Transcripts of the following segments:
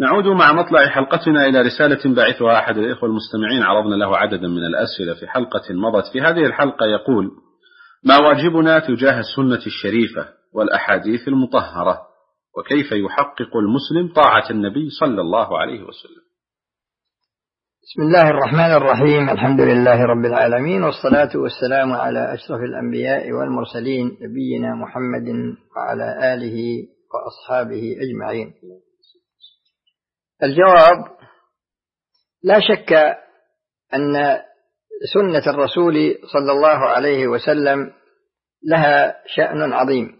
نعود مع مطلع حلقتنا إلى رسالة باعثها أحد الإخوة المستمعين، عرضنا له عددا من الأسئلة في حلقة مضت. في هذه الحلقة يقول: ما واجبنا تجاه السنة الشريفة والأحاديث المطهرة، وكيف يحقق المسلم طاعة النبي صلى الله عليه وسلم؟ بسم الله الرحمن الرحيم، الحمد لله رب العالمين، والصلاة والسلام على أشرف الأنبياء والمرسلين نبينا محمد وعلى آله وأصحابه أجمعين. الجواب: لا شك أن سنة الرسول صلى الله عليه وسلم لها شأن عظيم،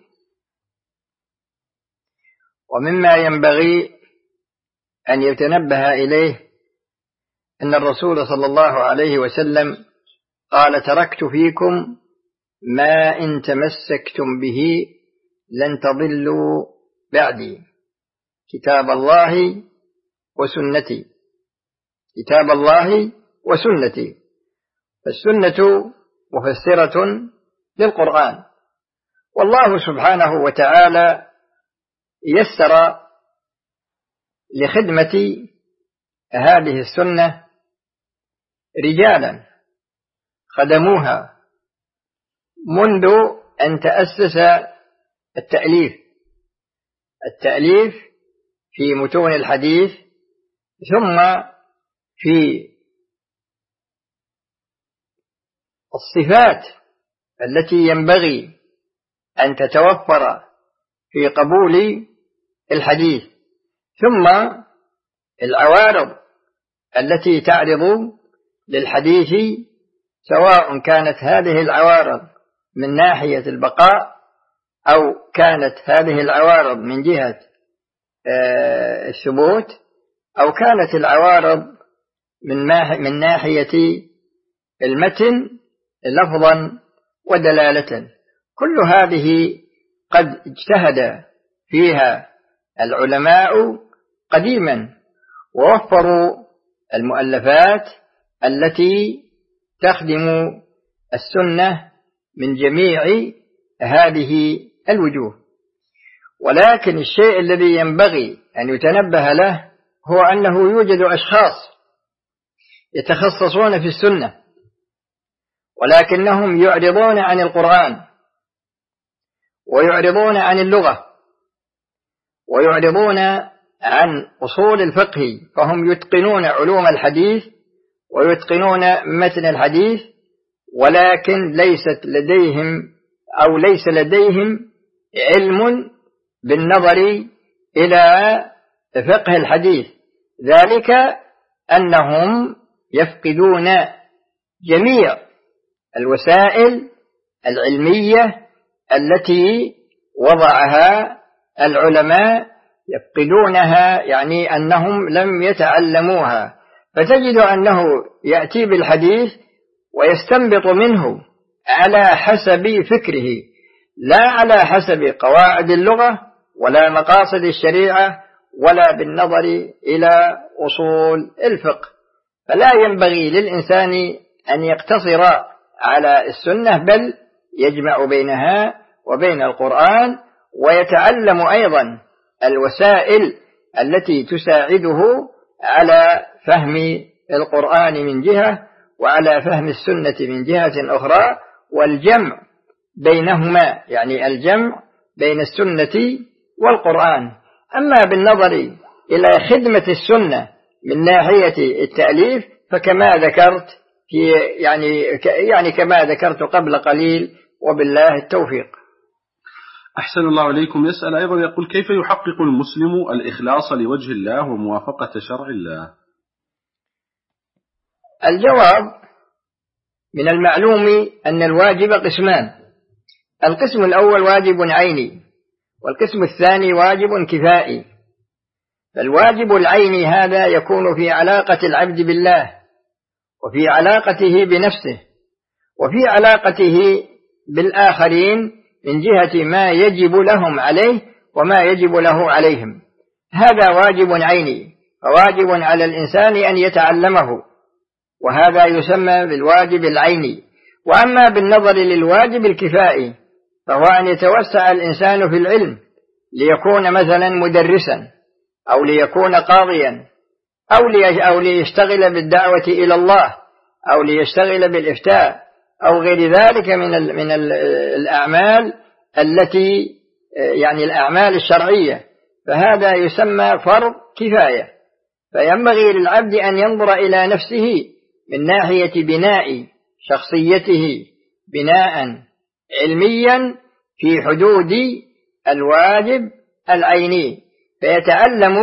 ومما ينبغي أن يتنبه إليه أن الرسول صلى الله عليه وسلم قال: تركت فيكم ما إن تمسكتم به لن تضلوا بعدي، كتاب الله وسنتي، كتاب الله وسنتي. فالسنة مفسرة للقرآن، والله سبحانه وتعالى يسر لخدمة هذه السنة رجالا خدموها منذ أن تأسس التأليف في متون الحديث، ثم في الصفات التي ينبغي أن تتوفر في قبول الحديث، ثم العوارض التي تعرض للحديث، سواء كانت هذه العوارض من ناحية البقاء أو كانت هذه العوارض من جهة الثبوت، أو كانت العوارض من ناحية المتن لفظا ودلالة. كل هذه قد اجتهد فيها العلماء قديما، ووفروا المؤلفات التي تخدم السنة من جميع هذه الوجوه. ولكن الشيء الذي ينبغي أن يتنبه له هو أنه يوجد أشخاص يتخصصون في السنة، ولكنهم يعرضون عن القرآن، ويعرضون عن اللغة، ويعرضون عن أصول الفقه، فهم يتقنون علوم الحديث ويتقنون متن الحديث، ولكن ليس لديهم علم بالنظر إلى فقه الحديث، ذلك أنهم يفقدون جميع الوسائل العلمية التي وضعها العلماء، يفقدونها، يعني أنهم لم يتعلموها. فتجد أنه يأتي بالحديث ويستنبط منه على حسب فكره، لا على حسب قواعد اللغة ولا مقاصد الشريعة ولا بالنظر إلى أصول الفقه. فلا ينبغي للإنسان أن يقتصر على السنة، بل يجمع بينها وبين القرآن، ويتعلم أيضا الوسائل التي تساعده على فهم القرآن من جهة، وعلى فهم السنة من جهة أخرى، والجمع بينهما، يعني الجمع بين السنة والقرآن. أما بالنظر إلى خدمة السنة من ناحية التأليف فكما ذكرت يعني كما ذكرت قبل قليل، وبالله التوفيق. أحسن الله إليكم. يسأل أيضا، يقول: كيف يحقق المسلم الإخلاص لوجه الله وموافقة شرع الله؟ الجواب: من المعلوم أن الواجب قسمان: القسم الأول واجب عيني، والقسم الثاني واجب كفائي. فالواجب العيني هذا يكون في علاقة العبد بالله، وفي علاقته بنفسه، وفي علاقته بالآخرين من جهة ما يجب لهم عليه وما يجب له عليهم. هذا واجب عيني، فواجب على الإنسان أن يتعلمه، وهذا يسمى بالواجب العيني. وأما بالنظر للواجب الكفائي فهو أن يتوسع الإنسان في العلم، ليكون مثلا مدرسا، أو ليكون قاضيا أو ليشتغل بالدعوة إلى الله أو ليشتغل بالإفتاء أو غير ذلك من الأعمال التي يعني الأعمال الشرعية، فهذا يسمى فرض كفاية. فينبغي للعبد أن ينظر إلى نفسه من ناحية بناء شخصيته بناء علميا في حدود الواجب العيني، فيتعلم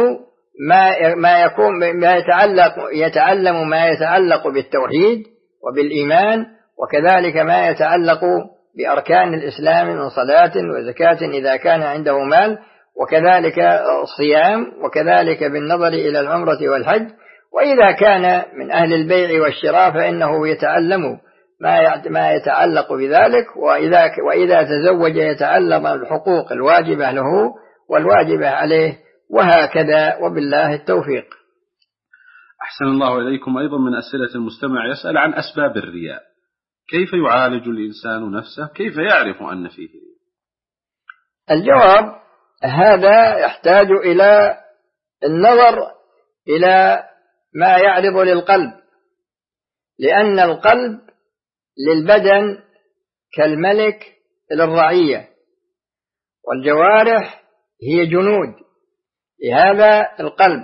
يتعلم ما يتعلق بالتوحيد وبالإيمان، وكذلك ما يتعلق بأركان الإسلام من صلاة وزكاة إذا كان عنده مال، وكذلك الصيام، وكذلك بالنظر إلى العمرة والحج. وإذا كان من أهل البيع والشراء فإنه يتعلم ما يتعلق بذلك، وإذا تزوج يتعلم الحقوق الواجبة له والواجبة عليه، وهكذا، وبالله التوفيق. أحسن الله إليكم. أيضا من أسئلة المستمع يسأل عن أسباب الرياء، كيف يعالج الإنسان نفسه، كيف يعرف أن فيه رياء؟ الجواب هذا يحتاج إلى النظر إلى ما يعرض للقلب، لأن القلب للبدن كالملك للرعية، والجوارح هي جنود لهذا القلب،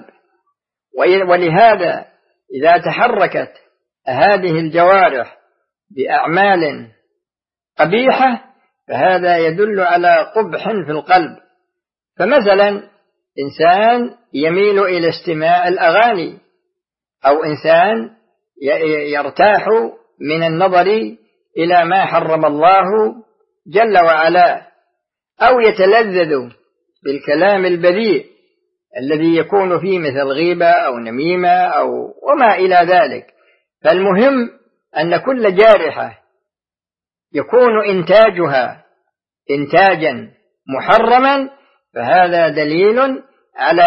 ولهذا إذا تحركت هذه الجوارح بأعمال قبيحة فهذا يدل على قبح في القلب. فمثلا إنسان يميل إلى استماع الأغاني، أو إنسان يرتاح من النظر إلى ما حرم الله جل وعلا، أو يتلذذ بالكلام البذيء الذي يكون فيه مثل غيبة أو نميمة أو وما إلى ذلك. فالمهم أن كل جارحة يكون إنتاجها إنتاجا محرما، فهذا دليل على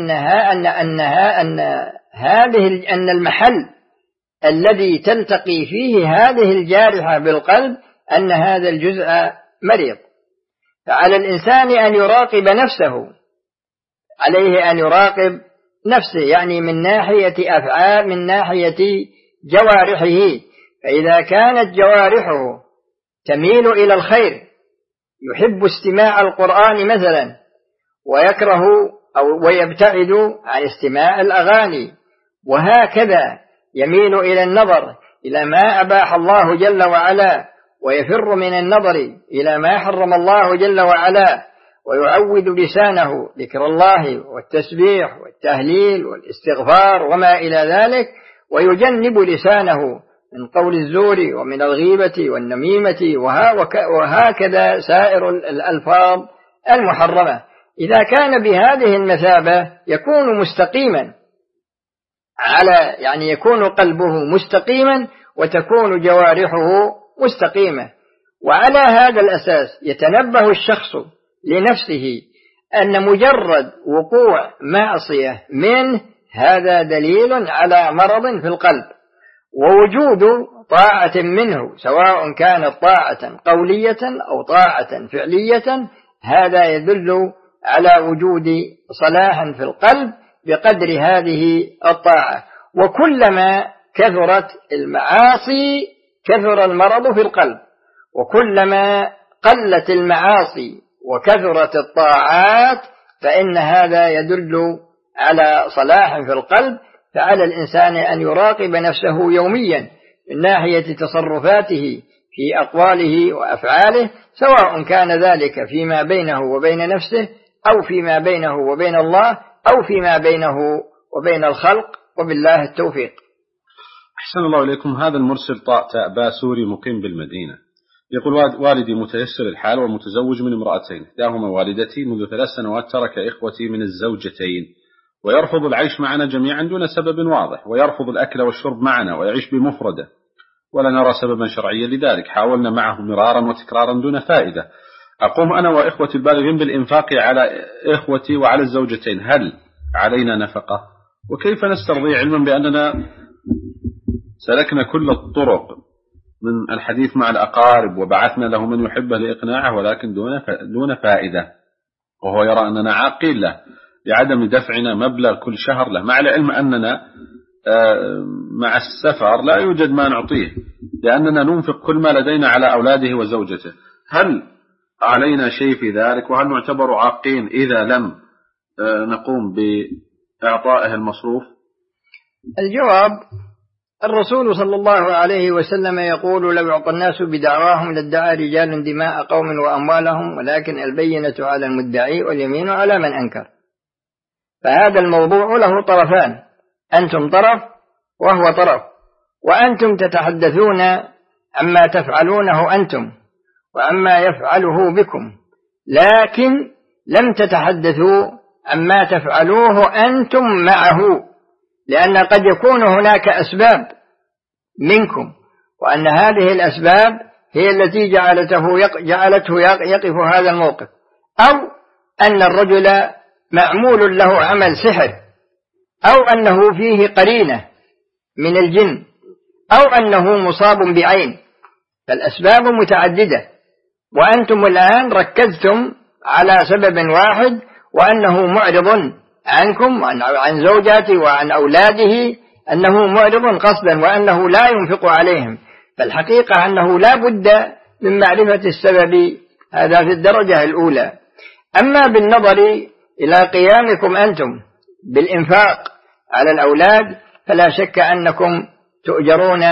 أن المحل الذي تلتقي فيه هذه الجارحة بالقلب أن هذا الجزء مريض. فعلى الإنسان أن يراقب نفسه، عليه أن يراقب نفسه، يعني من ناحية أفعال، من ناحية جوارحه. فإذا كانت جوارحه تميل إلى الخير، يحب استماع القرآن مثلا، ويكره أو ويبتعد عن استماع الأغاني، وهكذا يميل إلى النظر إلى ما أباح الله جل وعلا، ويفر من النظر إلى ما حرم الله جل وعلا، ويعود لسانه ذكر الله والتسبيح والتهليل والاستغفار وما إلى ذلك، ويجنب لسانه من قول الزور ومن الغيبة والنميمة وهكذا سائر الألفاظ المحرمة. إذا كان بهذه المثابة يكون مستقيما يعني يكون قلبه مستقيما وتكون جوارحه مستقيمة. وعلى هذا الأساس يتنبه الشخص لنفسه أن مجرد وقوع معصية منه هذا دليل على مرض في القلب، ووجود طاعة منه سواء كانت طاعة قولية أو طاعة فعلية هذا يدل على وجود صلاح في القلب بقدر هذه الطاعة. وكلما كثرت المعاصي كثر المرض في القلب، وكلما قلت المعاصي وكثرت الطاعات فإن هذا يدل على صلاح في القلب. فعلى الإنسان أن يراقب نفسه يوميا من ناحية تصرفاته في أقواله وأفعاله، سواء كان ذلك فيما بينه وبين نفسه أو فيما بينه وبين الله أو فيما بينه وبين الخلق، وبالله التوفيق. أحسن الله إليكم. هذا المرسل طاء تاء سوري مقيم بالمدينة يقول: والدي متيسر الحال ومتزوج من امرأتين، إحداهما والدتي، منذ 3 سنوات ترك إخوتي من الزوجتين ويرفض العيش معنا جميعا دون سبب واضح، ويرفض الأكل والشرب معنا ويعيش بمفردة، ولا نرى سببا شرعيا لذلك. حاولنا معه مرارا وتكرارا دون فائدة. أقوم أنا وإخوتي البالغين بالإنفاق على إخوتي وعلى الزوجتين، هل علينا نفقة؟ وكيف نسترضي علما بأننا سلكنا كل الطرق من الحديث مع الأقارب وبعثنا له من يحبه لإقناعه ولكن دون فائدة، وهو يرى أننا عاقين له. لعدم دفعنا مبلغ كل شهر له، مع العلم أننا مع السفر لا يوجد ما نعطيه، لأننا ننفق كل ما لدينا على أولاده وزوجته. هل علينا شيء في ذلك؟ وهل نعتبر عاقين إذا لم نقوم بإعطائه المصروف؟ الجواب: الرسول صلى الله عليه وسلم يقول: لو يعطى الناس بدعواهم لادعى رجال دماء قوم وأموالهم، ولكن البينة على المدعي واليمين على من أنكر. فهذا الموضوع له طرفان، أنتم طرف وهو طرف، وأنتم تتحدثون عما تفعلونه أنتم وعما يفعله بكم، لكن لم تتحدثوا عما تفعلوه أنتم معه، لأن قد يكون هناك أسباب منكم، وأن هذه الأسباب هي التي جعلته يقف هذا الموقف، أو أن الرجل معمول له عمل سحر، أو أنه فيه قرينة من الجن، أو أنه مصاب بعين. فالأسباب متعددة، وأنتم الآن ركزتم على سبب واحد، وأنه معرض عنكم وعن زوجاته وعن أولاده، أنه معرض قصدا وأنه لا ينفق عليهم. فالحقيقة أنه لا بد من معرفة السبب، هذا في الدرجة الأولى. أما بالنظر إلى قيامكم أنتم بالإنفاق على الأولاد فلا شك أنكم تؤجرون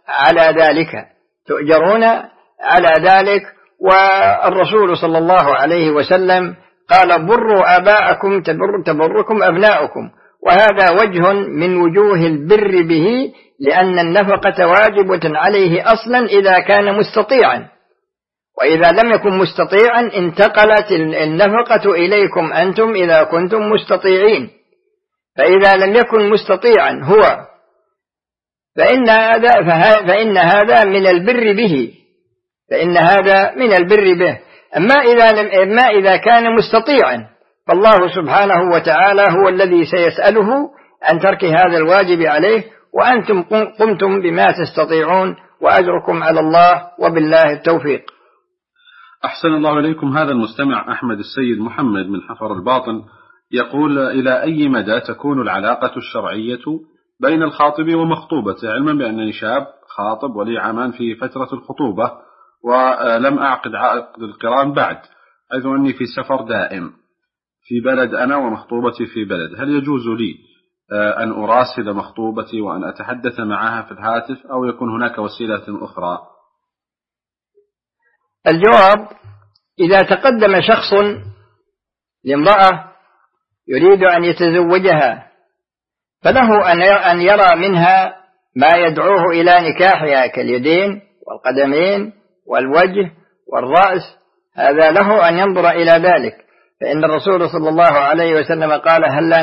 على ذلك، والرسول صلى الله عليه وسلم قال: بروا آباءكم تبركم أبناؤكم، وهذا وجه من وجوه البر به، لأن النفقة واجبة عليه أصلا إذا كان مستطيعا، وإذا لم يكن مستطيعا انتقلت النفقة إليكم أنتم إذا كنتم مستطيعين. فإذا لم يكن مستطيعا هو فإن هذا من البر به. أما إذا كان مستطيعا فالله سبحانه وتعالى هو الذي سيسأله عن ترك هذا الواجب عليه، وأنتم قمتم بما تستطيعون، وأجركم على الله، وبالله التوفيق. أحسن الله إليكم. هذا المستمع أحمد السيد محمد من حفر الباطن يقول: إلى أي مدى تكون العلاقة الشرعية بين الخاطب ومخطوبته، علما بأنني شاب خاطب ولي عامان في فترة الخطوبة، ولم أعقد عقد القران بعد، حيث أني في سفر دائم في بلد أنا ومخطوبتي في بلد. هل يجوز لي أن أراسل مخطوبتي وأن أتحدث معها في الهاتف، أو يكون هناك وسيلة أخرى؟ الجواب: إذا تقدم شخص لامرأة يريد أن يتزوجها فله أن يرى منها ما يدعوه إلى نكاحها كاليدين والقدمين والوجه والرأس، هذا له أن ينظر إلى ذلك، فإن الرسول صلى الله عليه وسلم قال: هلا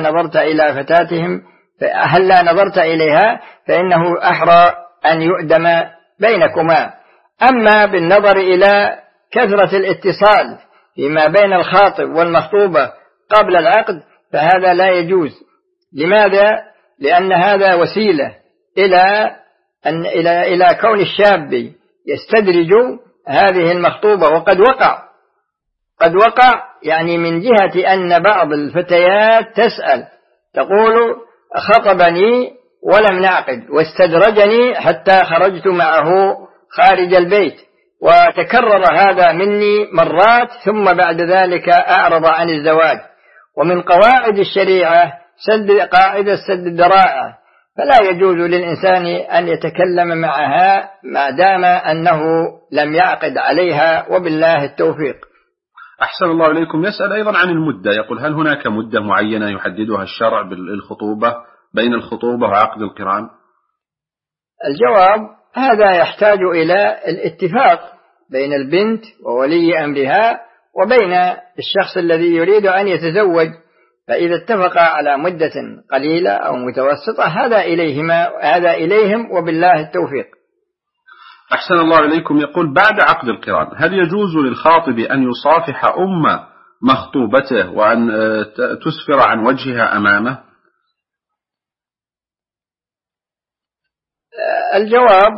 نظرت إليها فإنه أحرى أن يؤدم بينكما. أما بالنظر إلى كثرة الاتصال فيما بين الخاطب والمخطوبة قبل العقد فهذا لا يجوز. لماذا؟ لأن هذا وسيلة إلى كون الشاب يستدرج هذه المخطوبة، وقد وقع يعني من جهة أن بعض الفتيات تسأل تقول: خطبني ولم نعقد، واستدرجني حتى خرجت معه خارج البيت، وتكرر هذا مني مرات، ثم بعد ذلك أعرض عن الزواج. ومن قواعد الشريعة قاعدة سد الذرائع، فلا يجوز للإنسان أن يتكلم معها ما دام أنه لم يعقد عليها، وبالله التوفيق. أحسن الله إليكم. يسأل أيضا عن المدة، يقول: هل هناك مدة معينة يحددها الشرع بالخطوبة بين الخطوبة وعقد القران؟ الجواب: هذا يحتاج إلى الاتفاق بين البنت وولي أمرها وبين الشخص الذي يريد أن يتزوج، فإذا اتفق على مدة قليلة أو متوسطة هذا إليهم، وبالله التوفيق. أحسن الله إليكم. يقول: بعد عقد القران هل يجوز للخاطب أن يصافح أم مخطوبته وأن تسفر عن وجهها أمامه؟ الجواب: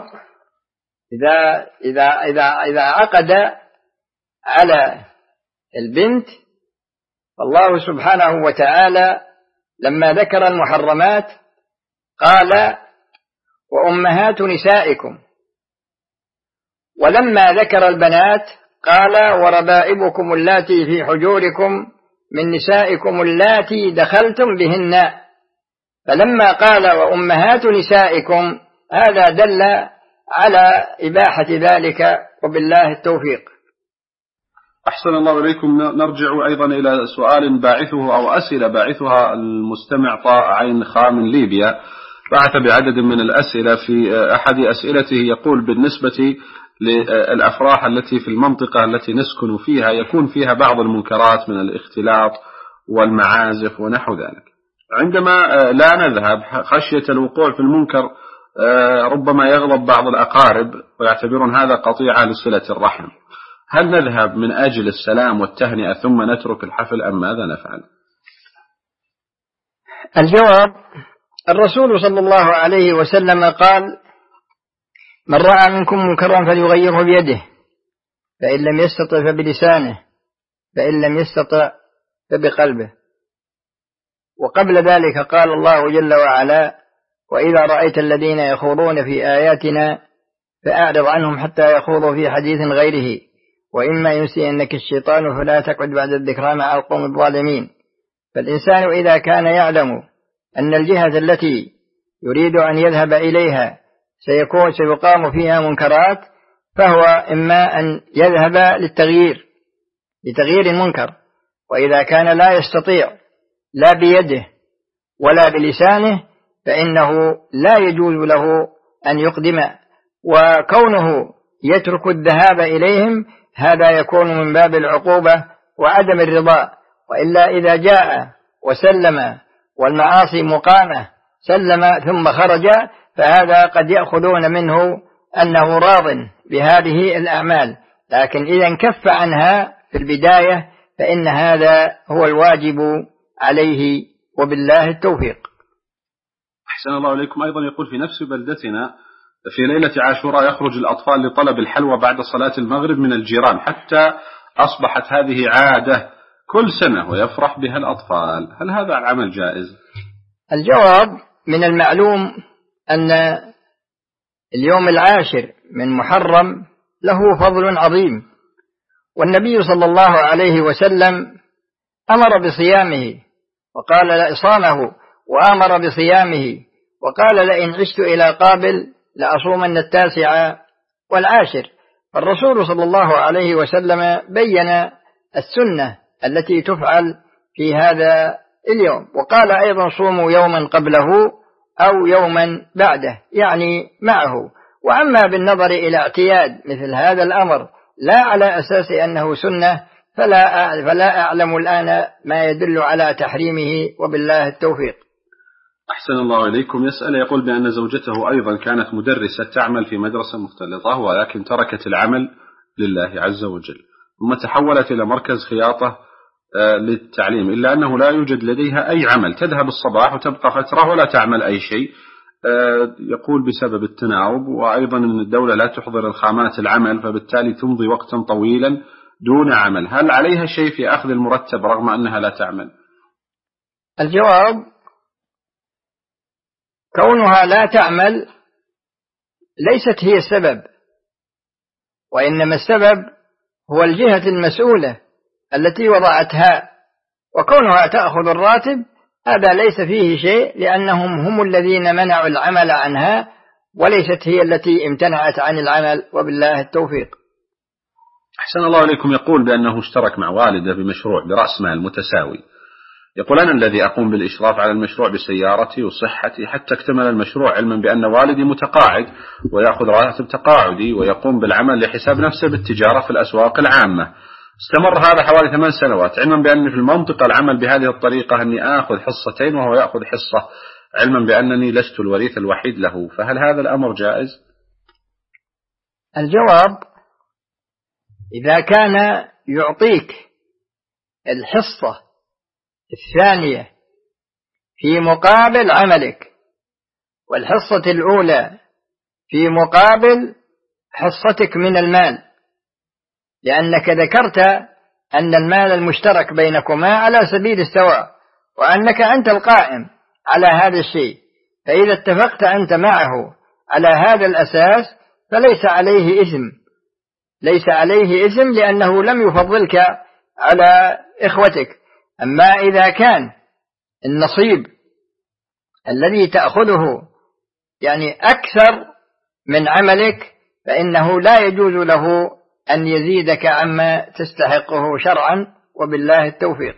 إذا عقد على البنت الله سبحانه وتعالى لما ذكر المحرمات قال وأمهات نسائكم، ولما ذكر البنات قال وربائبكم اللاتي في حجوركم من نسائكم اللاتي دخلتم بهن. فلما قال وأمهات نسائكم هذا دل على إباحة ذلك، وبالله التوفيق. أحسن الله إليكم. نرجع أيضا إلى سؤال باعثه أو أسئلة باعثها المستمع طاء عين خاء من ليبيا، بعث بعدد من الأسئلة. في أحد أسئلته يقول بالنسبة للأفراح التي في المنطقة التي نسكن فيها يكون فيها بعض المنكرات من الاختلاط والمعازف ونحو ذلك، عندما لا نذهب خشية الوقوع في المنكر ربما يغضب بعض الأقارب ويعتبرون هذا قطيعة لصلة الرحم، هل نذهب من أجل السلام والتهنئة ثم نترك الحفل أم ماذا نفعل؟ الجواب: الرسول صلى الله عليه وسلم قال: من رأى منكم منكرا فليغيره بيده، فإن لم يستطع فبلسانه، فإن لم يستطع فبقلبه. وقبل ذلك قال الله جل وعلا: وإذا رأيت الذين يخوضون في آياتنا فأعرض عنهم حتى يخوضوا في حديث غيره، وإما ينسينك الشيطان فلا تقعد بعد الذكرى مع القوم الظالمين. فالإنسان إذا كان يعلم أن الجهة التي يريد أن يذهب إليها سيقام فيها منكرات، فهو إما أن يذهب لتغيير المنكر، وإذا كان لا يستطيع لا بيده ولا بلسانه فإنه لا يجوز له أن يقدم، وكونه يترك الذهاب إليهم هذا يكون من باب العقوبة وعدم الرضا. وإلا إذا جاء وسلم والمعاصي مقامة سلم ثم خرج، فهذا قد يأخذون منه أنه راض بهذه الأعمال، لكن إذا انكف عنها في البداية فإن هذا هو الواجب عليه، وبالله التوفيق. أحسن الله إليكم. أيضا يقول في نفس بلدتنا في ليلة عاشوراء يخرج الأطفال لطلب الحلوى بعد صلاة المغرب من الجيران، حتى أصبحت هذه عادة كل سنة ويفرح بها الأطفال، هل هذا العمل جائز؟ الجواب: من المعلوم أن اليوم العاشر من محرم له فضل عظيم، والنبي صلى الله عليه وسلم أمر بصيامه وقال صامه وأمر بصيامه وقال لئن عشت إلى قابل لأصومن 9 والعاشر. فالرسول صلى الله عليه وسلم بين السنة التي تفعل في هذا اليوم، وقال أيضا صوموا يوما قبله أو يوما بعده، يعني معه. وأما بالنظر إلى اعتياد مثل هذا الأمر لا على أساس أنه سنة فلا أعلم الآن ما يدل على تحريمه، وبالله التوفيق. أحسن الله إليكم. يسأل يقول بأن زوجته أيضا كانت مدرسة تعمل في مدرسة مختلطة، ولكن تركت العمل لله عز وجل ثم تحولت إلى مركز خياطة للتعليم، إلا أنه لا يوجد لديها أي عمل، تذهب الصباح وتبقى فترة ولا تعمل أي شيء. يقول بسبب التناوب، وأيضا أن الدولة لا تحضر الخامات العمل، فبالتالي تمضي وقتا طويلا دون عمل، هل عليها شيء في أخذ المرتب رغم أنها لا تعمل؟ الجواب: كونها لا تعمل ليست هي السبب، وإنما السبب هو الجهة المسؤولة التي وضعتها، وكونها تأخذ الراتب هذا ليس فيه شيء، لأنهم هم الذين منعوا العمل عنها وليست هي التي امتنعت عن العمل، وبالله التوفيق. أحسن الله إليكم. يقول بأنه اشترك مع والده بمشروع برأس مال متساوي، يقول أنا الذي أقوم بالإشراف على المشروع بسيارتي وصحتي حتى اكتمل المشروع، علما بأن والدي متقاعد ويأخذ راتب تقاعدي ويقوم بالعمل لحساب نفسه بالتجارة في الأسواق العامة. استمر هذا حوالي 8 سنوات، علما بأن في المنطقة العمل بهذه الطريقة أني آخذ حصتين وهو يأخذ حصة، علما بأنني لست الوريث الوحيد له، فهل هذا الأمر جائز؟ الجواب: إذا كان يعطيك الحصة الثانية في مقابل عملك، والحصة الأولى في مقابل حصتك من المال، لأنك ذكرت أن المال المشترك بينكما على سبيل السواء، وأنك أنت القائم على هذا الشيء، فإذا اتفقت أنت معه على هذا الأساس فليس عليه إثم، ليس عليه إثم لأنه لم يفضلك على إخوتك. أما إذا كان النصيب الذي تأخذه يعني أكثر من عملك فإنه لا يجوز له أن يزيدك عما تستحقه شرعا، وبالله التوفيق.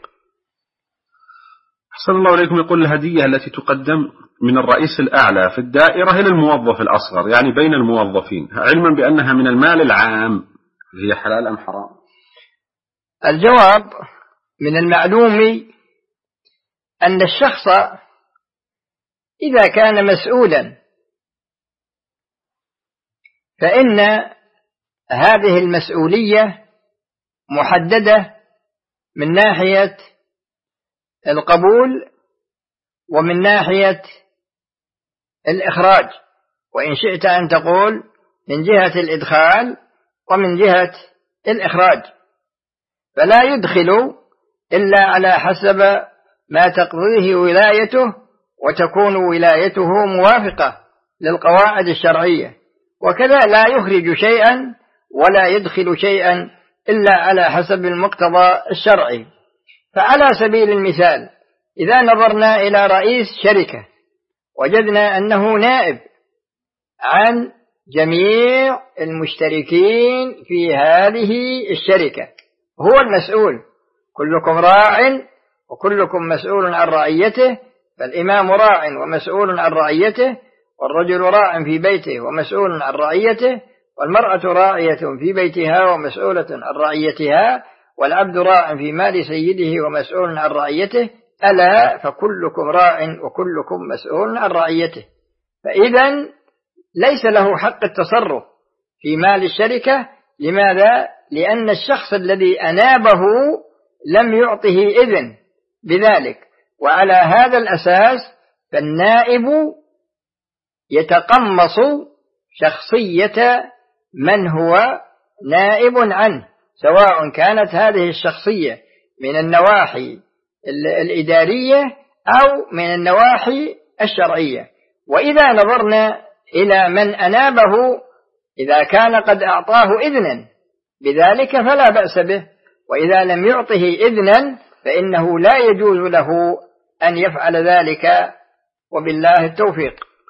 أحسن الله إليكم. يقول الهدية التي تقدم من الرئيس الأعلى في الدائرة إلى الموظف الأصغر، يعني بين الموظفين، علما بأنها من المال العام، هي حلال أم حرام؟ الجواب: من المعلوم أن الشخص إذا كان مسؤولا فإن هذه المسؤولية محددة من ناحية القبول ومن ناحية الإخراج، وإن شئت أن تقول من جهة الإدخال ومن جهة الإخراج، فلا يدخل إلا على حسب ما تقضيه ولايته، وتكون ولايته موافقة للقواعد الشرعية، وكذا لا يخرج شيئا ولا يدخل شيئا إلا على حسب المقتضى الشرعي. فعلى سبيل المثال إذا نظرنا إلى رئيس شركة وجدنا أنه نائب عن جميع المشتركين في هذه الشركة، هو المسؤول، كلكم راع وكلكم مسؤول عن رعيته، فالإمام راع ومسؤول عن رعيته، والرجل راع في بيته ومسؤول عن رعيته، والمرأة راعية في بيتها ومسؤولة عن رعيتها، والعبد راع في مال سيده ومسؤول عن رعيته، ألا فكلكم راع وكلكم مسؤول عن رعيته. فإذا ليس له حق التصرف في مال الشركة. لماذا؟ لأن الشخص الذي أنابه لم يعطه إذن بذلك، وعلى هذا الأساس فالنائب يتقمص شخصية من هو نائب عنه، سواء كانت هذه الشخصية من النواحي الإدارية أو من النواحي الشرعية. وإذا نظرنا إلى من أنابه إذا كان قد أعطاه إذنا بذلك فلا بأس به، وإذا لم يعطه إذنا فإنه لا يجوز له أن يفعل ذلك، وبالله التوفيق.